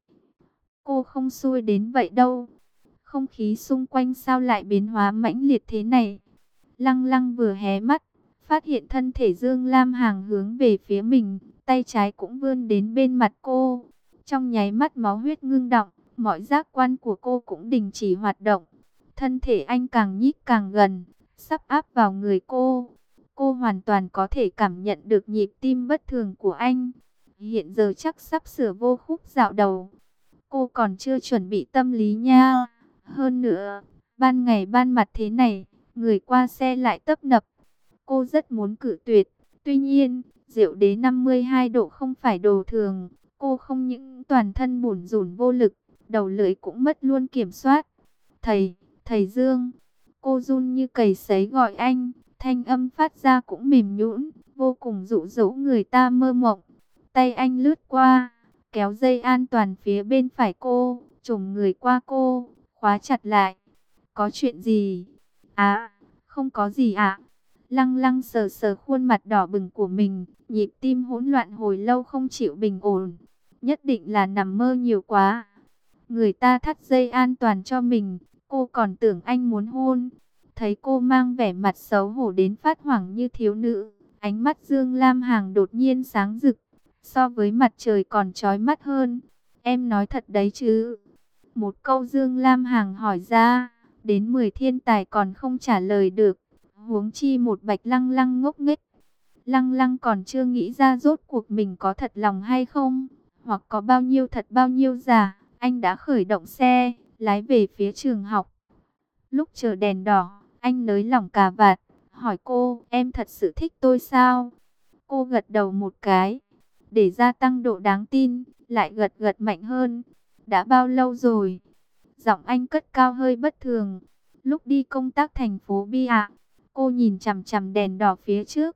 Cô không xui đến vậy đâu. Không khí xung quanh sao lại biến hóa mãnh liệt thế này? Lăng Lăng vừa hé mắt, phát hiện thân thể Dương Lam Hằng hướng về phía mình, tay trái cũng vươn đến bên mặt cô. Trong nháy mắt máu huyết ngưng đọng, mọi giác quan của cô cũng đình chỉ hoạt động. Thân thể anh càng nhích càng gần, sắp áp vào người cô. Cô hoàn toàn có thể cảm nhận được nhịp tim bất thường của anh. Hiện giờ chắc sắp sửa vô khúc dạo đầu. Cô còn chưa chuẩn bị tâm lý nha. Hơn nữa, ban ngày ban mặt thế này, người qua xe lại tấp nập. Cô rất muốn cự tuyệt. Tuy nhiên, rượu đế năm mươi hai độ không phải đồ thường. Cô không những toàn thân bủn rủn vô lực, đầu lưỡi cũng mất luôn kiểm soát. Thầy, thầy Dương. Cô run như cầy sấy gọi anh. Thanh âm phát ra cũng mềm nhũn, vô cùng dụ dỗ người ta mơ mộng. Tay anh lướt qua, kéo dây an toàn phía bên phải cô, chồm người qua cô, khóa chặt lại. Có chuyện gì? À, không có gì ạ. Lăng Lăng sờ sờ khuôn mặt đỏ bừng của mình, nhịp tim hỗn loạn hồi lâu không chịu bình ổn. Nhất định là nằm mơ nhiều quá. Người ta thắt dây an toàn cho mình, cô còn tưởng anh muốn hôn. Thấy cô mang vẻ mặt xấu hổ đến phát hoảng như thiếu nữ, ánh mắt Dương Lam Hằng đột nhiên sáng rực, so với mặt trời còn chói mắt hơn. Em nói thật đấy chứ? Một câu Dương Lam Hằng hỏi ra, đến mười thiên tài còn không trả lời được, huống chi một Bạch Lăng Lăng ngốc nghếch. Lăng Lăng còn chưa nghĩ ra rốt cuộc mình có thật lòng hay không, hoặc có bao nhiêu thật bao nhiêu giả. Anh đã khởi động xe, lái về phía trường học. Lúc chờ đèn đỏ, anh nới lỏng cà vạt, hỏi cô, em thật sự thích tôi sao? Cô gật đầu một cái, để gia tăng độ đáng tin, lại gật gật mạnh hơn. Đã bao lâu rồi? Giọng anh cất cao hơi bất thường. Lúc đi công tác thành phố Bi ạ. Cô nhìn chằm chằm đèn đỏ phía trước,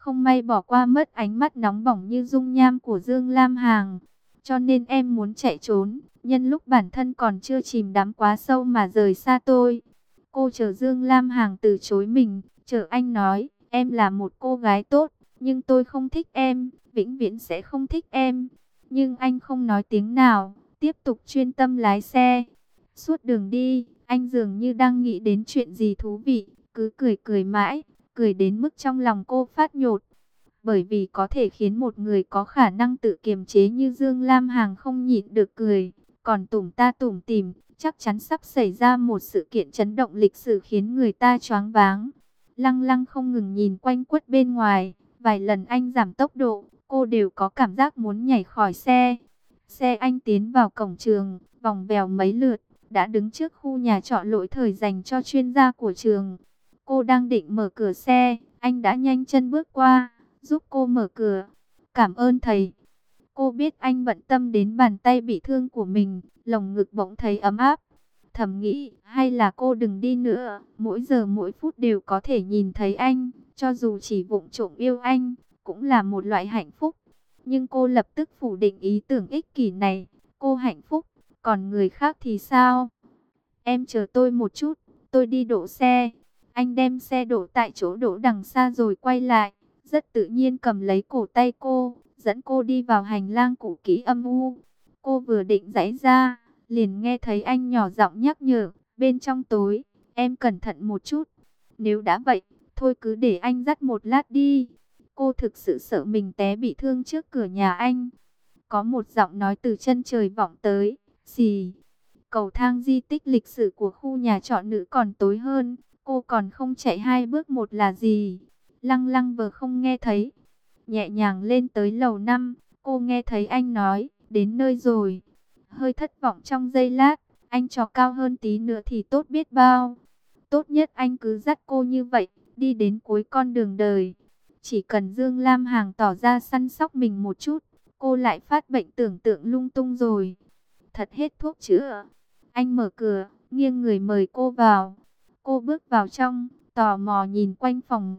không may bỏ qua mất ánh mắt nóng bỏng như dung nham của Dương Lam Hằng. Cho nên em muốn chạy trốn, nhân lúc bản thân còn chưa chìm đắm quá sâu mà rời xa tôi. Cô chờ Dương Lam Hằng từ chối mình, chờ anh nói, em là một cô gái tốt, nhưng tôi không thích em, vĩnh viễn sẽ không thích em. Nhưng anh không nói tiếng nào, tiếp tục chuyên tâm lái xe. Suốt đường đi, anh dường như đang nghĩ đến chuyện gì thú vị, cứ cười cười mãi, cười đến mức trong lòng cô phát nhột. Bởi vì có thể khiến một người có khả năng tự kiềm chế như Dương Lam Hằng không nhịn được cười, còn tủm ta tủm tỉm, chắc chắn sắp xảy ra một sự kiện chấn động lịch sử khiến người ta choáng váng. Lăng Lăng không ngừng nhìn quanh quất bên ngoài, vài lần anh giảm tốc độ, cô đều có cảm giác muốn nhảy khỏi xe. Xe anh tiến vào cổng trường, vòng vèo mấy lượt, đã đứng trước khu nhà trọ lỗi thời dành cho chuyên gia của trường. Cô đang định mở cửa xe, anh đã nhanh chân bước qua, giúp cô mở cửa. Cảm ơn thầy. Cô biết anh bận tâm đến bàn tay bị thương của mình, lồng ngực bỗng thấy ấm áp. Thầm nghĩ, hay là cô đừng đi nữa, mỗi giờ mỗi phút đều có thể nhìn thấy anh, cho dù chỉ vụng trộm yêu anh, cũng là một loại hạnh phúc. Nhưng cô lập tức phủ định ý tưởng ích kỷ này, cô hạnh phúc, còn người khác thì sao? Em chờ tôi một chút, tôi đi đổ xe. Anh đem xe đổ tại chỗ đổ đằng xa rồi quay lại, rất tự nhiên cầm lấy cổ tay cô, dẫn cô đi vào hành lang cũ kỹ âm u. Cô vừa định giãy ra, liền nghe thấy anh nhỏ giọng nhắc nhở, bên trong tối, em cẩn thận một chút. Nếu đã vậy, thôi cứ để anh dắt một lát đi. Cô thực sự sợ mình té bị thương trước cửa nhà anh. Có một giọng nói từ chân trời vọng tới, xì. Cầu thang di tích lịch sử của khu nhà trọ nữ còn tối hơn, cô còn không chạy hai bước một là gì. Lăng Lăng vừa không nghe thấy, nhẹ nhàng lên tới lầu năm, cô nghe thấy anh nói, đến nơi rồi. Hơi thất vọng trong giây lát, anh cho cao hơn tí nữa thì tốt biết bao. Tốt nhất anh cứ dắt cô như vậy, đi đến cuối con đường đời. Chỉ cần Dương Lam Hằng tỏ ra săn sóc mình một chút, cô lại phát bệnh tưởng tượng lung tung rồi. Thật hết thuốc chữa. Anh mở cửa, nghiêng người mời cô vào. Cô bước vào trong, tò mò nhìn quanh phòng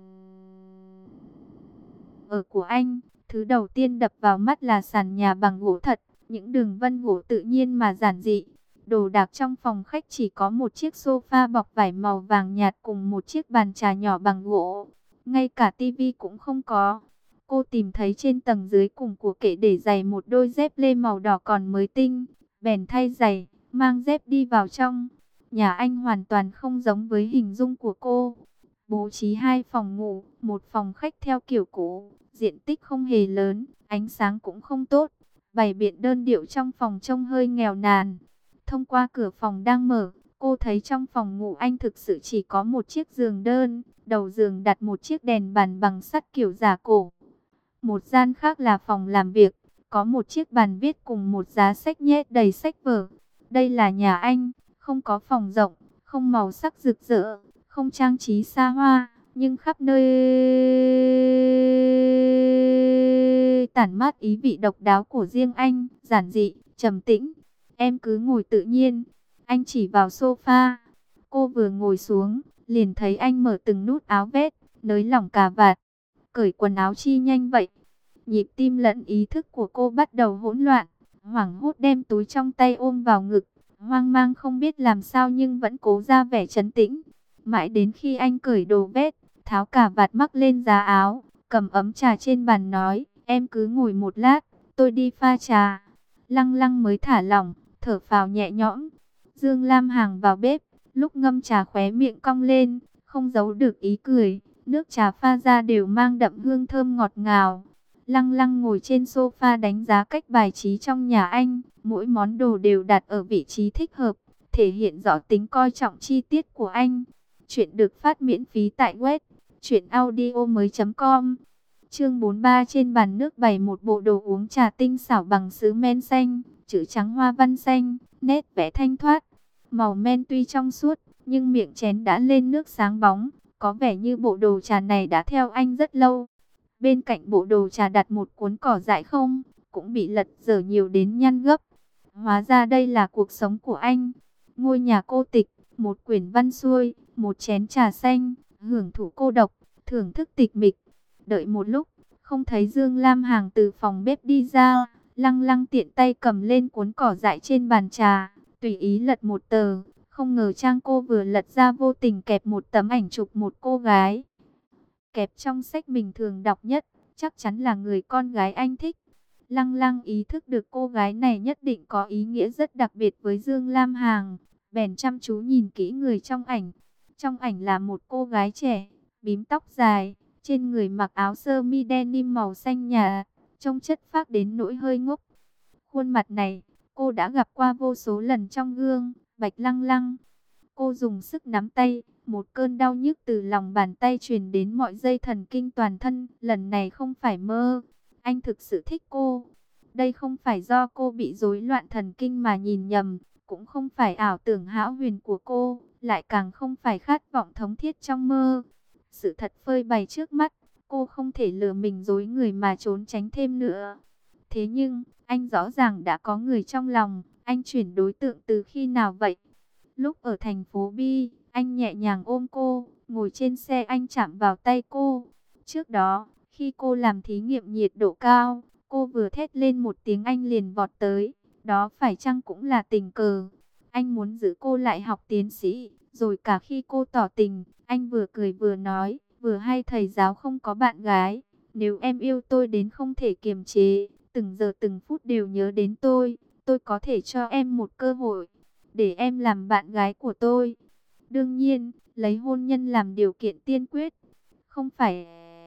ở của anh. Thứ đầu tiên đập vào mắt là sàn nhà bằng gỗ thật, những đường vân gỗ tự nhiên mà giản dị. Đồ đạc trong phòng khách chỉ có một chiếc sofa bọc vải màu vàng nhạt cùng một chiếc bàn trà nhỏ bằng gỗ. Ngay cả tivi cũng không có. Cô tìm thấy trên tầng dưới cùng của kệ để giày một đôi dép lê màu đỏ còn mới tinh. Bèn thay giày, mang dép đi vào trong. Nhà anh hoàn toàn không giống với hình dung của cô. Bố trí hai phòng ngủ, một phòng khách theo kiểu cũ. Diện tích không hề lớn, ánh sáng cũng không tốt. Bày biện đơn điệu trong phòng trông hơi nghèo nàn. Thông qua cửa phòng đang mở, cô thấy trong phòng ngủ anh thực sự chỉ có một chiếc giường đơn. Đầu giường đặt một chiếc đèn bàn bằng sắt kiểu giả cổ. Một gian khác là phòng làm việc, có một chiếc bàn viết cùng một giá sách nhét đầy sách vở. Đây là nhà anh, không có phòng rộng, không màu sắc rực rỡ, không trang trí xa hoa, nhưng khắp nơi tản mát ý vị độc đáo của riêng anh, giản dị, trầm tĩnh. Em cứ ngồi tự nhiên. Anh chỉ vào sofa. Cô vừa ngồi xuống, liền thấy anh mở từng nút áo vest, nới lỏng cà vạt, cởi quần áo chi nhanh vậy. Nhịp tim lẫn ý thức của cô bắt đầu hỗn loạn, hoảng hốt đem túi trong tay ôm vào ngực, hoang mang không biết làm sao nhưng vẫn cố ra vẻ trấn tĩnh. Mãi đến khi anh cởi đồ vest, tháo cà vạt mắc lên giá áo, cầm ấm trà trên bàn nói, em cứ ngồi một lát, tôi đi pha trà. Lăng Lăng mới thả lỏng, thở phào nhẹ nhõm. Dương Lam Hằng vào bếp, lúc ngâm trà khóe miệng cong lên, không giấu được ý cười. Nước trà pha ra đều mang đậm hương thơm ngọt ngào. Lăng Lăng ngồi trên sofa đánh giá cách bài trí trong nhà anh. Mỗi món đồ đều đặt ở vị trí thích hợp, thể hiện rõ tính coi trọng chi tiết của anh. Chuyện được phát miễn phí tại web truyện audio mới chấm com. Chương bốn mươi ba, trên bàn nước bày một bộ đồ uống trà tinh xảo bằng sứ men xanh, chữ trắng hoa văn xanh, nét vẽ thanh thoát. Màu men tuy trong suốt, nhưng miệng chén đã lên nước sáng bóng, có vẻ như bộ đồ trà này đã theo anh rất lâu. Bên cạnh bộ đồ trà đặt một cuốn cỏ dại không, cũng bị lật dở nhiều đến nhăn gấp. Hóa ra đây là cuộc sống của anh. Ngôi nhà cô tịch, một quyển văn xuôi, một chén trà xanh, hưởng thụ cô độc, thưởng thức tịch mịch. Đợi một lúc, không thấy Dương Lam Hằng từ phòng bếp đi ra, Lăng Lăng tiện tay cầm lên cuốn cỏ dại trên bàn trà, tùy ý lật một tờ. Không ngờ trang cô vừa lật ra vô tình kẹp một tấm ảnh chụp một cô gái. Kẹp trong sách mình thường đọc nhất, chắc chắn là người con gái anh thích. Lăng Lăng ý thức được cô gái này nhất định có ý nghĩa rất đặc biệt với Dương Lam Hằng, bèn chăm chú nhìn kỹ người trong ảnh. Trong ảnh là một cô gái trẻ, bím tóc dài, trên người mặc áo sơ mi denim màu xanh nhà, trông chất phác đến nỗi hơi ngốc. Khuôn mặt này, cô đã gặp qua vô số lần trong gương. Bạch Lăng Lăng. Cô dùng sức nắm tay, một cơn đau nhức từ lòng bàn tay truyền đến mọi dây thần kinh toàn thân. Lần này không phải mơ, anh thực sự thích cô. Đây không phải do cô bị rối loạn thần kinh mà nhìn nhầm, cũng không phải ảo tưởng hão huyền của cô, lại càng không phải khát vọng thống thiết trong mơ. Sự thật phơi bày trước mắt, cô không thể lừa mình dối người mà trốn tránh thêm nữa. Thế nhưng, anh rõ ràng đã có người trong lòng. Anh chuyển đối tượng từ khi nào vậy? Lúc ở thành phố B, anh nhẹ nhàng ôm cô, ngồi trên xe anh chạm vào tay cô. Trước đó, khi cô làm thí nghiệm nhiệt độ cao, cô vừa thét lên một tiếng anh liền vọt tới. Đó phải chăng cũng là tình cờ? Anh muốn giữ cô lại học tiến sĩ, rồi cả khi cô tỏ tình, anh vừa cười vừa nói, vừa hay thầy giáo không có bạn gái. Nếu em yêu tôi đến không thể kiềm chế, từng giờ từng phút đều nhớ đến tôi, tôi có thể cho em một cơ hội, để em làm bạn gái của tôi. Đương nhiên, lấy hôn nhân làm điều kiện tiên quyết. Không phải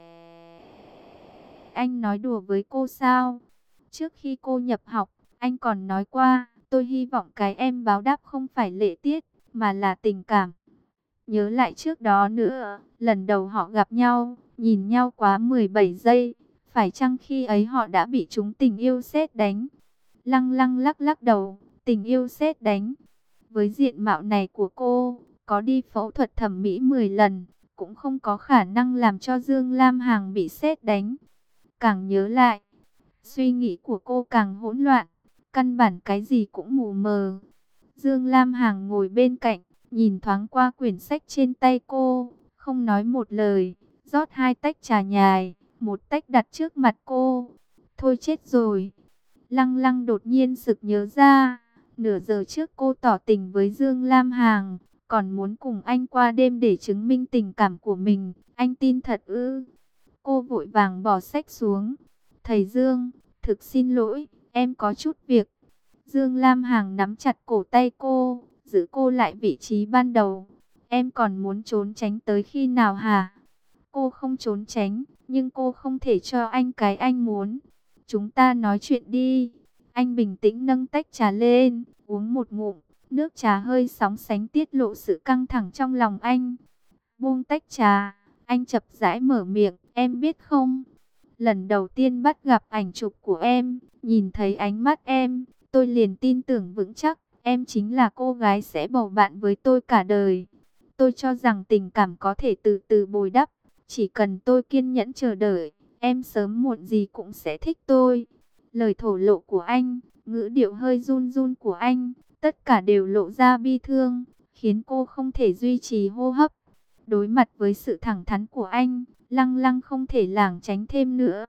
anh nói đùa với cô sao? Trước khi cô nhập học, anh còn nói qua, tôi hy vọng cái em báo đáp không phải lễ tiết, mà là tình cảm. Nhớ lại trước đó nữa, lần đầu họ gặp nhau, nhìn nhau quá mười bảy giây, phải chăng khi ấy họ đã bị trúng tình yêu sét đánh? Lăng Lăng lắc lắc đầu, tình yêu sét đánh. Với diện mạo này của cô, có đi phẫu thuật thẩm mỹ mười lần, cũng không có khả năng làm cho Dương Lam Hằng bị sét đánh. Càng nhớ lại, suy nghĩ của cô càng hỗn loạn, căn bản cái gì cũng mù mờ. Dương Lam Hằng ngồi bên cạnh, nhìn thoáng qua quyển sách trên tay cô, không nói một lời, rót hai tách trà nhài, một tách đặt trước mặt cô. Thôi chết rồi. Lăng Lăng đột nhiên sực nhớ ra, nửa giờ trước cô tỏ tình với Dương Lam Hằng, còn muốn cùng anh qua đêm để chứng minh tình cảm của mình. Anh tin thật ư? Cô vội vàng bỏ sách xuống. Thầy Dương, thực xin lỗi, em có chút việc. Dương Lam Hằng nắm chặt cổ tay cô, giữ cô lại vị trí ban đầu. Em còn muốn trốn tránh tới khi nào hả? Cô không trốn tránh, nhưng cô không thể cho anh cái anh muốn. Chúng ta nói chuyện đi. Anh bình tĩnh nâng tách trà lên, uống một ngụm. Nước trà hơi sóng sánh tiết lộ sự căng thẳng trong lòng anh. Buông tách trà, anh chậm rãi mở miệng. Em biết không, lần đầu tiên bắt gặp ảnh chụp của em, nhìn thấy ánh mắt em, tôi liền tin tưởng vững chắc, em chính là cô gái sẽ bầu bạn với tôi cả đời. Tôi cho rằng tình cảm có thể từ từ bồi đắp, chỉ cần tôi kiên nhẫn chờ đợi, em sớm muộn gì cũng sẽ thích tôi. Lời thổ lộ của anh, ngữ điệu hơi run run của anh, tất cả đều lộ ra bi thương, khiến cô không thể duy trì hô hấp. Đối mặt với sự thẳng thắn của anh, Lăng Lăng không thể lảng tránh thêm nữa.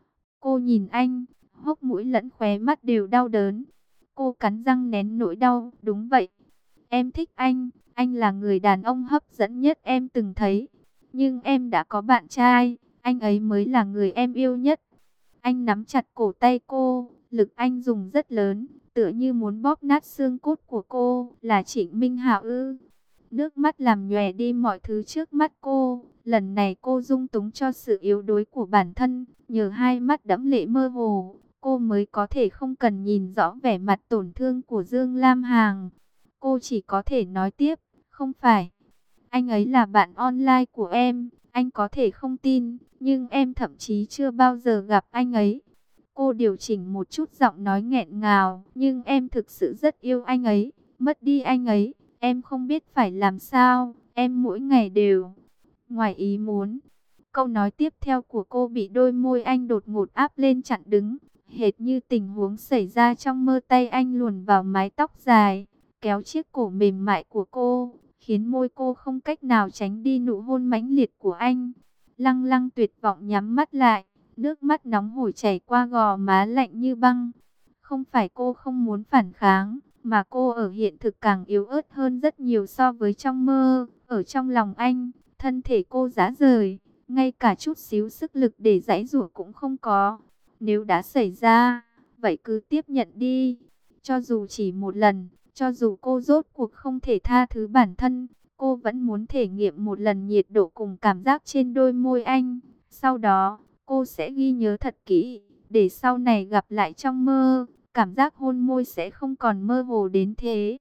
Cô nhìn anh, hốc mũi lẫn khóe mắt đều đau đớn. Cô cắn răng nén nỗi đau. Đúng vậy, em thích anh, anh là người đàn ông hấp dẫn nhất em từng thấy. Nhưng em đã có bạn trai, anh ấy mới là người em yêu nhất. Anh nắm chặt cổ tay cô, lực anh dùng rất lớn, tựa như muốn bóp nát xương cốt của cô. Là Trịnh Minh Hạo ư? Nước mắt làm nhòe đi mọi thứ trước mắt cô. Lần này cô dung túng cho sự yếu đuối của bản thân. Nhờ hai mắt đẫm lệ mơ hồ, cô mới có thể không cần nhìn rõ vẻ mặt tổn thương của Dương Lam Hằng. Cô chỉ có thể nói tiếp, không phải. Anh ấy là bạn online của em, anh có thể không tin, nhưng em thậm chí chưa bao giờ gặp anh ấy. Cô điều chỉnh một chút giọng nói nghẹn ngào, nhưng em thực sự rất yêu anh ấy. Mất đi anh ấy, em không biết phải làm sao, em mỗi ngày đều ngoài ý muốn. Câu nói tiếp theo của cô bị đôi môi anh đột ngột áp lên chặn đứng, hệt như tình huống xảy ra trong mơ. Tay anh luồn vào mái tóc dài, kéo chiếc cổ mềm mại của cô, khiến môi cô không cách nào tránh đi nụ hôn mãnh liệt của anh. Lăng Lăng tuyệt vọng nhắm mắt lại, nước mắt nóng hổi chảy qua gò má lạnh như băng. Không phải cô không muốn phản kháng, mà cô ở hiện thực càng yếu ớt hơn rất nhiều so với trong mơ. Ở trong lòng anh, thân thể cô rã rời, ngay cả chút xíu sức lực để giãy giụa cũng không có. Nếu đã xảy ra, vậy cứ tiếp nhận đi. Cho dù chỉ một lần, cho dù cô rốt cuộc không thể tha thứ bản thân, cô vẫn muốn thể nghiệm một lần nhiệt độ cùng cảm giác trên đôi môi anh. Sau đó, cô sẽ ghi nhớ thật kỹ, để sau này gặp lại trong mơ, cảm giác hôn môi sẽ không còn mơ hồ đến thế.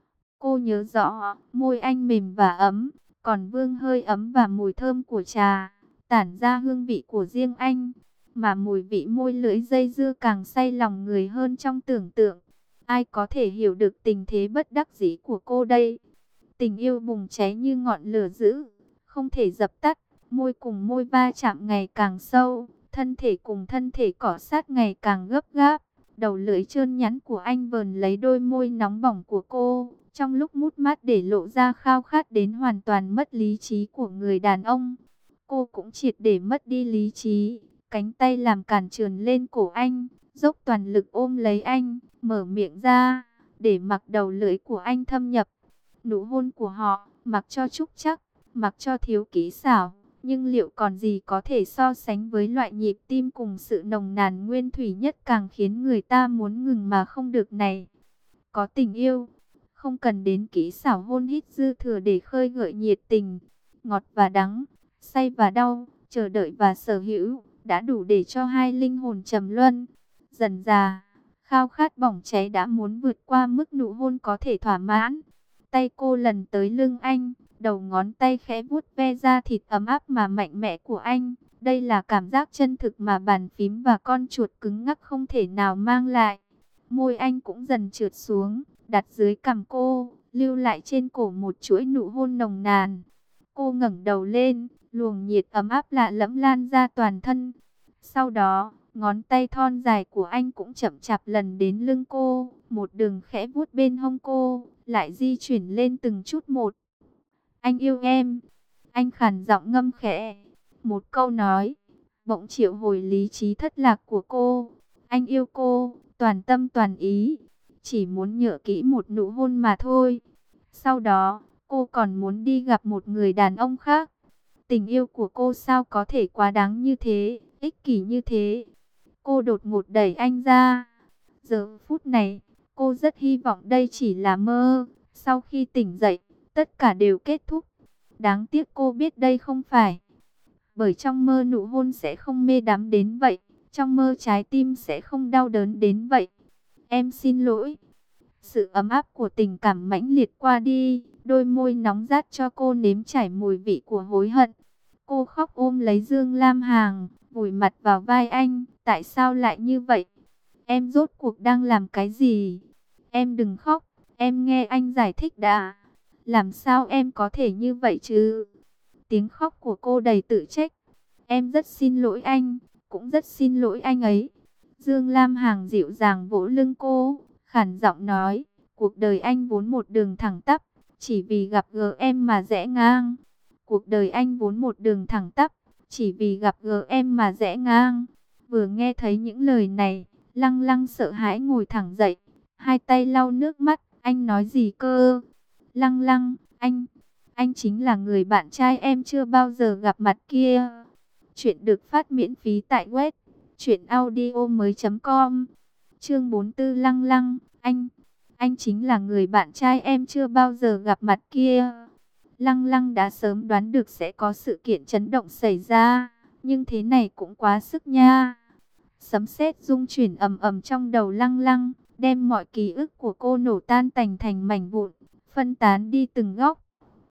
Cô nhớ rõ, môi anh mềm và ấm, còn vương hơi ấm và mùi thơm của trà, tản ra hương vị của riêng anh. Mà mùi vị môi lưỡi dây dưa càng say lòng người hơn trong tưởng tượng. Ai có thể hiểu được tình thế bất đắc dĩ của cô đây? Tình yêu bùng cháy như ngọn lửa dữ, không thể dập tắt. Môi cùng môi va chạm ngày càng sâu, thân thể cùng thân thể cọ sát ngày càng gấp gáp. Đầu lưỡi trơn nhẵn của anh vờn lấy đôi môi nóng bỏng của cô, trong lúc mút mát để lộ ra khao khát đến hoàn toàn mất lý trí của người đàn ông. Cô cũng triệt để mất đi lý trí, cánh tay làm cản trườn lên cổ anh, dốc toàn lực ôm lấy anh, mở miệng ra, để mặc đầu lưỡi của anh thâm nhập. Nụ hôn của họ, mặc cho trúc chắc, mặc cho thiếu kỹ xảo, nhưng liệu còn gì có thể so sánh với loại nhịp tim cùng sự nồng nàn nguyên thủy nhất càng khiến người ta muốn ngừng mà không được này? Có tình yêu, không cần đến kỹ xảo hôn hít dư thừa để khơi gợi nhiệt tình. Ngọt và đắng, say và đau, chờ đợi và sở hữu, đã đủ để cho hai linh hồn trầm luân. Dần dà, khao khát bỏng cháy đã muốn vượt qua mức nụ hôn có thể thỏa mãn. Tay cô lần tới lưng anh, đầu ngón tay khẽ vuốt ve da thịt ấm áp mà mạnh mẽ của anh. Đây là cảm giác chân thực mà bàn phím và con chuột cứng ngắc không thể nào mang lại. Môi anh cũng dần trượt xuống, đặt dưới cằm cô, lưu lại trên cổ một chuỗi nụ hôn nồng nàn. Cô ngẩng đầu lên, luồng nhiệt ấm áp lạ lẫm lan ra toàn thân. Sau đó, ngón tay thon dài của anh cũng chậm chạp lần đến lưng cô, một đường khẽ vuốt bên hông cô, lại di chuyển lên từng chút một. Anh yêu em. Anh khàn giọng ngâm khẽ. Một câu nói, bỗng triệu hồi lý trí thất lạc của cô. Anh yêu cô, toàn tâm toàn ý. Chỉ muốn nhớ kỹ một nụ hôn mà thôi. Sau đó, cô còn muốn đi gặp một người đàn ông khác. Tình yêu của cô sao có thể quá đáng như thế, ích kỷ như thế. Cô đột ngột đẩy anh ra. Giờ phút này, cô rất hy vọng đây chỉ là mơ. Sau khi tỉnh dậy, tất cả đều kết thúc. Đáng tiếc cô biết đây không phải. Bởi trong mơ nụ hôn sẽ không mê đắm đến vậy. Trong mơ trái tim sẽ không đau đớn đến vậy. Em xin lỗi. Sự ấm áp của tình cảm mãnh liệt qua đi. Đôi môi nóng rát cho cô nếm trải mùi vị của hối hận. Cô khóc ôm lấy Dương Lam Hằng, vùi mặt vào vai anh. Tại sao lại như vậy? Em rốt cuộc đang làm cái gì? Em đừng khóc. Em nghe anh giải thích đã. Làm sao em có thể như vậy chứ? Tiếng khóc của cô đầy tự trách. Em rất xin lỗi anh, cũng rất xin lỗi anh ấy. Dương Lam Hằng dịu dàng vỗ lưng cô, khàn giọng nói, cuộc đời anh vốn một đường thẳng tắp, chỉ vì gặp gỡ em mà rẽ ngang. Cuộc đời anh vốn một đường thẳng tắp, chỉ vì gặp gỡ em mà rẽ ngang. Vừa nghe thấy những lời này, Lăng Lăng sợ hãi ngồi thẳng dậy, hai tay lau nước mắt. Anh nói gì cơ? Lăng Lăng, anh, anh chính là người bạn trai em chưa bao giờ gặp mặt kia. Chuyện được phát miễn phí tại web truyện audio mới chấm com. Chương bốn mươi tư. Lăng Lăng, anh, anh chính là người bạn trai em chưa bao giờ gặp mặt kia. Lăng Lăng đã sớm đoán được sẽ có sự kiện chấn động xảy ra, nhưng thế này cũng quá sức nha. Sấm sét rung chuyển ầm ầm trong đầu Lăng Lăng, đem mọi ký ức của cô nổ tan tành thành mảnh vụn, phân tán đi từng góc.